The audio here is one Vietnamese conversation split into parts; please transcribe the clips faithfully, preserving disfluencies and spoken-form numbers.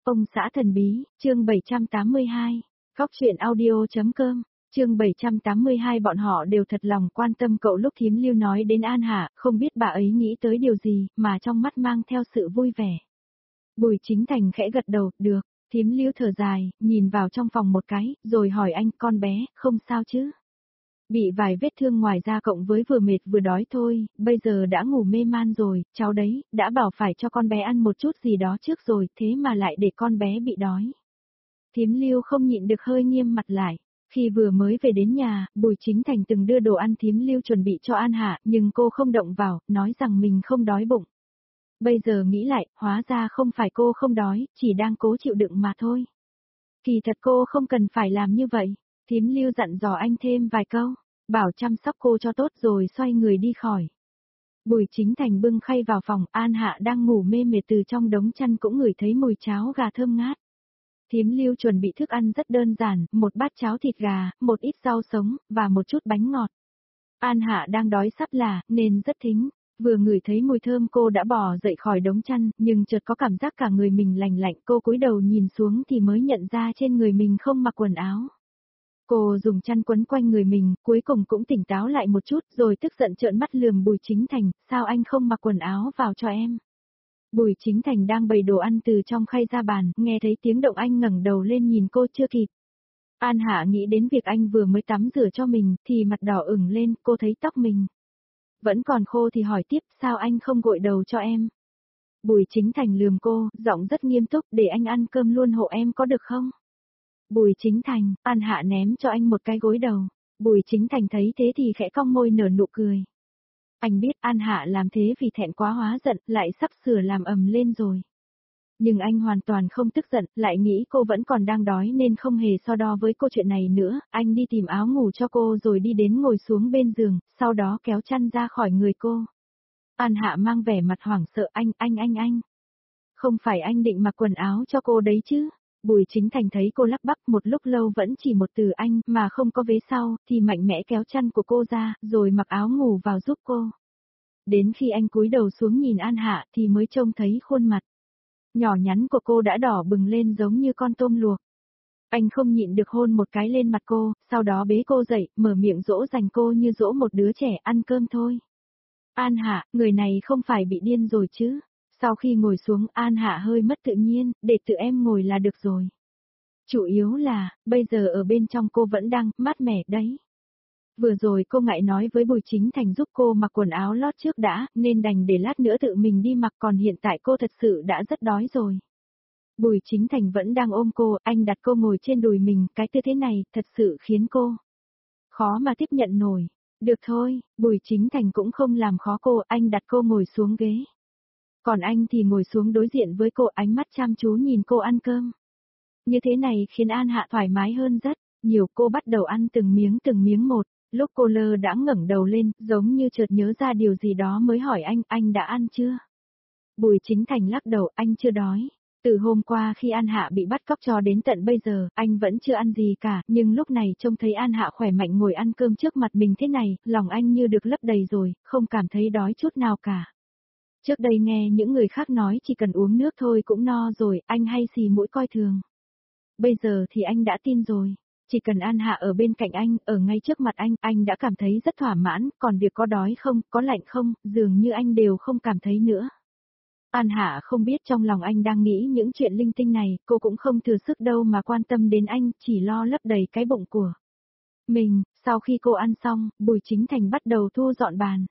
Ông xã thần bí, chương bảy trăm tám mươi hai. Góc truyện audio.com, chương bảy trăm tám mươi hai. Bọn họ đều thật lòng quan tâm cậu. Lúc Thím Lưu nói đến An Hạ, không biết bà ấy nghĩ tới điều gì, mà trong mắt mang theo sự vui vẻ. Bùi Chính Thành khẽ gật đầu, được. Thím Lưu thở dài, nhìn vào trong phòng một cái, rồi hỏi anh, con bé, không sao chứ? Bị vài vết thương ngoài da cộng với vừa mệt vừa đói thôi, bây giờ đã ngủ mê man rồi, cháu đấy, đã bảo phải cho con bé ăn một chút gì đó trước rồi, thế mà lại để con bé bị đói. Thím Lưu không nhịn được hơi nghiêm mặt lại. Khi vừa mới về đến nhà, Bùi Chính Thành từng đưa đồ ăn Thím Lưu chuẩn bị cho An Hạ, nhưng cô không động vào, nói rằng mình không đói bụng. Bây giờ nghĩ lại, hóa ra không phải cô không đói, chỉ đang cố chịu đựng mà thôi. Kỳ thật cô không cần phải làm như vậy. Thím Lưu dặn dò anh thêm vài câu, bảo chăm sóc cô cho tốt rồi xoay người đi khỏi. Bùi Chính Thành bưng khay vào phòng, An Hạ đang ngủ mê mệt từ trong đống chăn cũng ngửi thấy mùi cháo gà thơm ngát. Thím Lưu chuẩn bị thức ăn rất đơn giản, một bát cháo thịt gà, một ít rau sống, và một chút bánh ngọt. An Hạ đang đói sắp là, nên rất thính. Vừa ngửi thấy mùi thơm cô đã bò dậy khỏi đống chăn, nhưng chợt có cảm giác cả người mình lành lạnh. Cô cúi đầu nhìn xuống thì mới nhận ra trên người mình không mặc quần áo. Cô dùng chăn quấn quanh người mình, cuối cùng cũng tỉnh táo lại một chút, rồi tức giận trợn mắt lườm Bùi Chính Thành, sao anh không mặc quần áo vào cho em? Bùi Chính Thành đang bày đồ ăn từ trong khay ra bàn, nghe thấy tiếng động anh ngẩng đầu lên nhìn cô chưa kịp. An Hạ nghĩ đến việc anh vừa mới tắm rửa cho mình, thì mặt đỏ ửng lên, cô thấy tóc mình vẫn còn khô thì hỏi tiếp, sao anh không gội đầu cho em? Bùi Chính Thành lườm cô, giọng rất nghiêm túc, để anh ăn cơm luôn hộ em có được không? Bùi Chính Thành, An Hạ ném cho anh một cái gối đầu. Bùi Chính Thành thấy thế thì khẽ cong môi nở nụ cười. Anh biết An Hạ làm thế vì thẹn quá hóa giận, lại sắp sửa làm ầm lên rồi. Nhưng anh hoàn toàn không tức giận, lại nghĩ cô vẫn còn đang đói nên không hề so đo với cô chuyện này nữa. Anh đi tìm áo ngủ cho cô rồi đi đến ngồi xuống bên giường, sau đó kéo chăn ra khỏi người cô. An Hạ mang vẻ mặt hoảng sợ, anh, anh, anh, anh. Không phải anh định mặc quần áo cho cô đấy chứ? Bùi Chính Thành thấy cô lắp bắp một lúc lâu vẫn chỉ một từ anh mà không có vế sau, thì mạnh mẽ kéo chăn của cô ra, rồi mặc áo ngủ vào giúp cô. Đến khi anh cúi đầu xuống nhìn An Hạ thì mới trông thấy khuôn mặt nhỏ nhắn của cô đã đỏ bừng lên giống như con tôm luộc. Anh không nhịn được hôn một cái lên mặt cô, sau đó bế cô dậy, mở miệng dỗ dành cô như dỗ một đứa trẻ, ăn cơm thôi. An Hạ, người này không phải bị điên rồi chứ? Sau khi ngồi xuống, An Hạ hơi mất tự nhiên, để tự em ngồi là được rồi. Chủ yếu là, bây giờ ở bên trong cô vẫn đang mát mẻ đấy. Vừa rồi cô ngại nói với Bùi Chính Thành giúp cô mặc quần áo lót trước đã, nên đành để lát nữa tự mình đi mặc, còn hiện tại cô thật sự đã rất đói rồi. Bùi Chính Thành vẫn đang ôm cô, anh đặt cô ngồi trên đùi mình, cái tư thế này thật sự khiến cô khó mà tiếp nhận nổi. Được thôi, Bùi Chính Thành cũng không làm khó cô, anh đặt cô ngồi xuống ghế. Còn anh thì ngồi xuống đối diện với cô, ánh mắt chăm chú nhìn cô ăn cơm. Như thế này khiến An Hạ thoải mái hơn rất nhiều. Cô bắt đầu ăn từng miếng từng miếng một. Lúc cô lơ đãng ngẩng đầu lên, giống như chợt nhớ ra điều gì đó mới hỏi anh, anh đã ăn chưa? Bùi Chính Thành lắc đầu, anh chưa đói. Từ hôm qua khi An Hạ bị bắt cóc cho đến tận bây giờ, anh vẫn chưa ăn gì cả, nhưng lúc này trông thấy An Hạ khỏe mạnh ngồi ăn cơm trước mặt mình thế này, lòng anh như được lấp đầy rồi, không cảm thấy đói chút nào cả. Trước đây nghe những người khác nói chỉ cần uống nước thôi cũng no rồi, anh hay xì mũi coi thường. Bây giờ thì anh đã tin rồi. Chỉ cần An Hạ ở bên cạnh anh, ở ngay trước mặt anh, anh đã cảm thấy rất thỏa mãn, còn việc có đói không, có lạnh không, dường như anh đều không cảm thấy nữa. An Hạ không biết trong lòng anh đang nghĩ những chuyện linh tinh này, cô cũng không thừa sức đâu mà quan tâm đến anh, chỉ lo lấp đầy cái bụng của mình. Sau khi cô ăn xong, Bùi Chính Thành bắt đầu thu dọn bàn.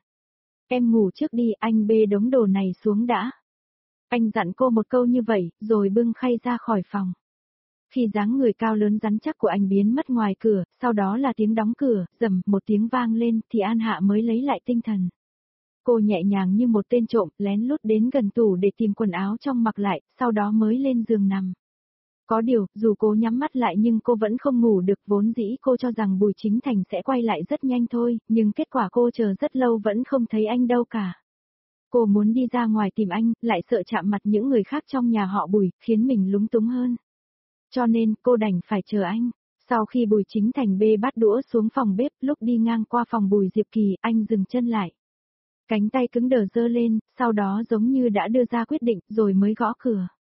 Em ngủ trước đi, anh bê đống đồ này xuống đã. Anh dặn cô một câu như vậy, rồi bưng khay ra khỏi phòng. Khi dáng người cao lớn rắn chắc của anh biến mất ngoài cửa, sau đó là tiếng đóng cửa, rầm, một tiếng vang lên, thì An Hạ mới lấy lại tinh thần. Cô nhẹ nhàng như một tên trộm, lén lút đến gần tủ để tìm quần áo trong mặc lại, sau đó mới lên giường nằm. Có điều, dù cô nhắm mắt lại nhưng cô vẫn không ngủ được, vốn dĩ cô cho rằng Bùi Chính Thành sẽ quay lại rất nhanh thôi, nhưng kết quả cô chờ rất lâu vẫn không thấy anh đâu cả. Cô muốn đi ra ngoài tìm anh, lại sợ chạm mặt những người khác trong nhà họ Bùi, khiến mình lúng túng hơn. Cho nên, cô đành phải chờ anh. Sau khi Bùi Chính Thành bê bát đũa xuống phòng bếp, lúc đi ngang qua phòng Bùi Diệp Kỳ, anh dừng chân lại. Cánh tay cứng đờ giơ lên, sau đó giống như đã đưa ra quyết định, rồi mới gõ cửa.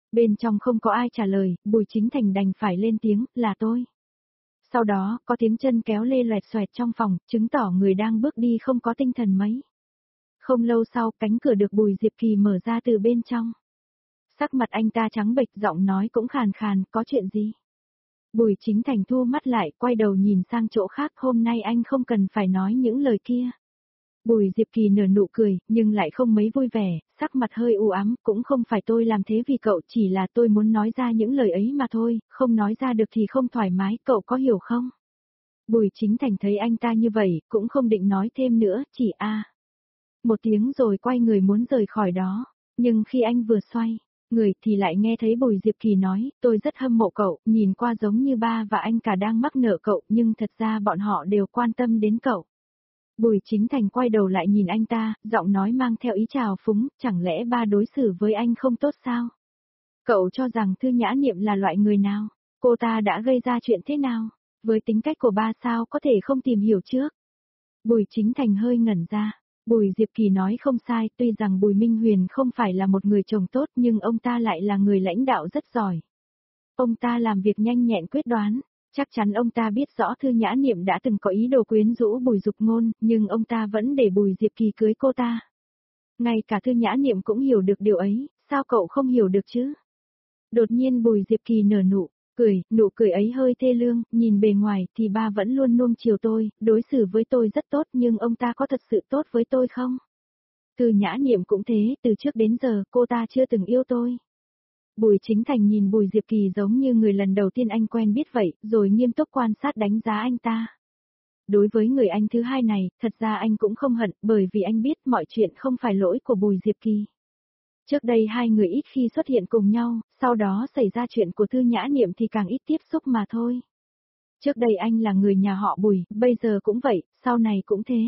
Bên trong không có ai trả lời, Bùi Chính Thành đành phải lên tiếng, là tôi. Sau đó, có tiếng chân kéo lê loẹt xoẹt trong phòng, chứng tỏ người đang bước đi không có tinh thần mấy. Không lâu sau, cánh cửa được Bùi Diệp Kỳ mở ra từ bên trong. Sắc mặt anh ta trắng bệch, giọng nói cũng khàn khàn, có chuyện gì? Bùi Chính Thành thu mắt lại, quay đầu nhìn sang chỗ khác, hôm nay anh không cần phải nói những lời kia. Bùi Diệp Kỳ nở nụ cười, nhưng lại không mấy vui vẻ, sắc mặt hơi u ám, cũng không phải tôi làm thế vì cậu, chỉ là tôi muốn nói ra những lời ấy mà thôi, không nói ra được thì không thoải mái, cậu có hiểu không? Bùi Chính Thành thấy anh ta như vậy, cũng không định nói thêm nữa, chỉ a một tiếng rồi quay người muốn rời khỏi đó, nhưng khi anh vừa xoay người thì lại nghe thấy Bùi Diệp Kỳ nói, tôi rất hâm mộ cậu, nhìn qua giống như ba và anh cả đang mắc nợ cậu, nhưng thật ra bọn họ đều quan tâm đến cậu. Bùi Chính Thành quay đầu lại nhìn anh ta, giọng nói mang theo ý trào phúng, chẳng lẽ ba đối xử với anh không tốt sao? Cậu cho rằng Thư Nhã Niệm là loại người nào? Cô ta đã gây ra chuyện thế nào? Với tính cách của ba sao có thể không tìm hiểu trước? Bùi Chính Thành hơi ngẩn ra. Bùi Diệp Kỳ nói không sai, tuy rằng Bùi Minh Huyền không phải là một người chồng tốt nhưng ông ta lại là người lãnh đạo rất giỏi. Ông ta làm việc nhanh nhẹn quyết đoán, chắc chắn ông ta biết rõ Thư Nhã Niệm đã từng có ý đồ quyến rũ Bùi Dục Ngôn, nhưng ông ta vẫn để Bùi Diệp Kỳ cưới cô ta. Ngay cả Thư Nhã Niệm cũng hiểu được điều ấy, sao cậu không hiểu được chứ? Đột nhiên Bùi Diệp Kỳ nở nụ cười, nụ cười ấy hơi thê lương, nhìn bề ngoài thì ba vẫn luôn nuông chiều tôi, đối xử với tôi rất tốt nhưng ông ta có thật sự tốt với tôi không? Thư Nhã Niệm cũng thế, từ trước đến giờ cô ta chưa từng yêu tôi. Bùi Chính Thành nhìn Bùi Diệp Kỳ giống như người lần đầu tiên anh quen biết vậy, rồi nghiêm túc quan sát đánh giá anh ta. Đối với người anh thứ hai này, thật ra anh cũng không hận, bởi vì anh biết mọi chuyện không phải lỗi của Bùi Diệp Kỳ. Trước đây hai người ít khi xuất hiện cùng nhau, sau đó xảy ra chuyện của Thư Nhã Niệm thì càng ít tiếp xúc mà thôi. Trước đây anh là người nhà họ Bùi, bây giờ cũng vậy, sau này cũng thế.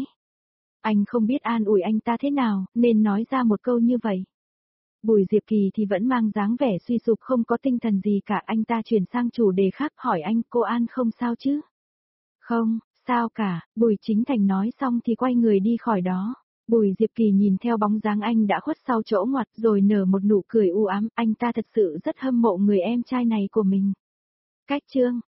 Anh không biết an ủi anh ta thế nào, nên nói ra một câu như vậy. Bùi Diệp Kỳ thì vẫn mang dáng vẻ suy sụp không có tinh thần gì cả, anh ta chuyển sang chủ đề khác hỏi anh, cô An không sao chứ? Không, sao cả, Bùi Chính Thành nói xong thì quay người đi khỏi đó. Bùi Diệp Kỳ nhìn theo bóng dáng anh đã khuất sau chỗ ngoặt rồi nở một nụ cười u ám, anh ta thật sự rất hâm mộ người em trai này của mình. Cách chương